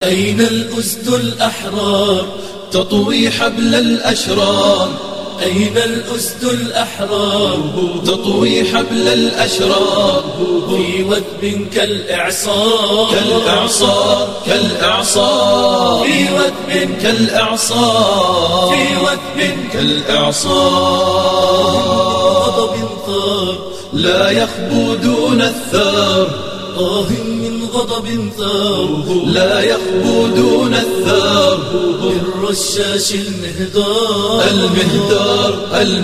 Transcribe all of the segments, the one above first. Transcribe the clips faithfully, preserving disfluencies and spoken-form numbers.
أين الأسد الأحرار تطوي حبل الأشرار؟ أين الأسد الأحرار تطوي حبل الأشرار؟ في وثب كالإعصار كالإعصار كالإعصار في وثب كالإعصار في وثب كالإعصار. غضب ثار لا يخبو دون الثار، آه من غضب ثار لا يخبو دون الثار. بالرشاش المهدار المهدار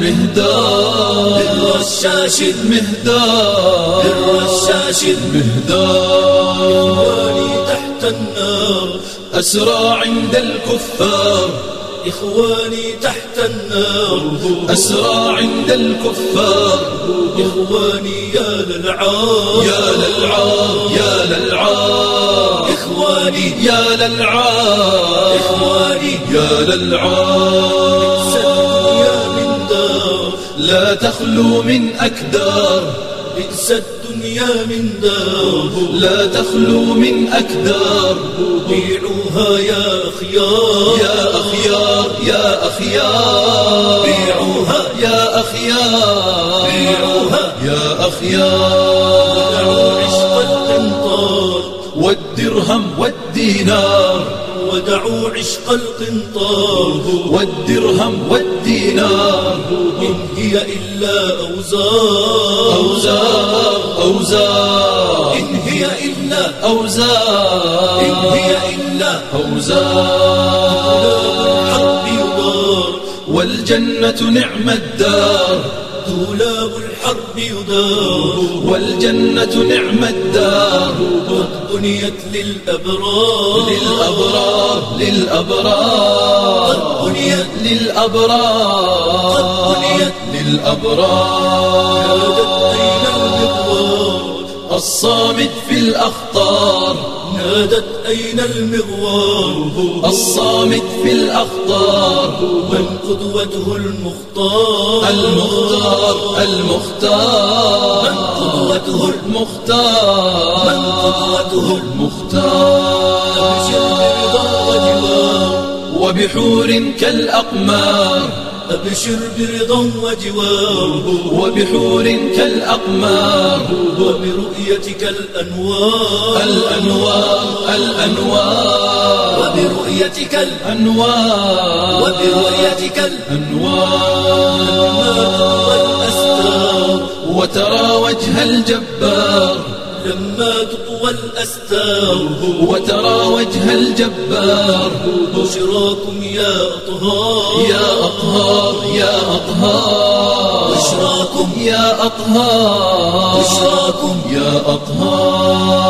المهدار بالرشاش المهدار بالرشاش المهدار. إخواني تحت النار أسرى عند الكفار، إخواني تحت النار أسرى عند الكفار. إخواني يا للعار يا للعار يا للعار. إخواني يا للعار إخواني يا للعار. بئس الدنيا من دار لا تخلو من أكدار، بئس الدنيا من دار لا تخلو من أكدار. بيعوها يا أخيار يا أخيار يا أخيار. بيعوها يا أخيار بيعوها يا أخيار. ودعوا عشق القنطار والدرهم والدينار، ودعوا عشق القنطار والدرهم والدينار. إن هي إلا أوزار أوزار أوزار. إن هي إلا أوزار إن هي إلا أوزار. الحرب يدار والجنة نعم الدار، دولاب الحرب يدار والجنة نعم الدار. قد بنيت للأبرار للأبرار للأبرار. قد بنيت للأبرار قد بنيت للأبرار. نادت أين المغوار الصامد في الأخطار، نادت أين المغوار الصامد في الأخطار. من قدوته المختار المختار المختار. من قدوته المختار من قدوته المختار. أبشر برضا وجوار وبحور كالأقمار، أبشر برضا وجوار وبحور كالأقمار. وبرؤيتك الأنوار الأنوار الأنوار. وبرؤيتك الأنوار وبرؤيتك الأنوار. وترى وجه الجبار لما تطوى الأستار، وترى وجه الجبار. بشراكم يا أطهار يا أطهار يا أطهار. بشراكم يا أطهار بشراكم يا أطهار.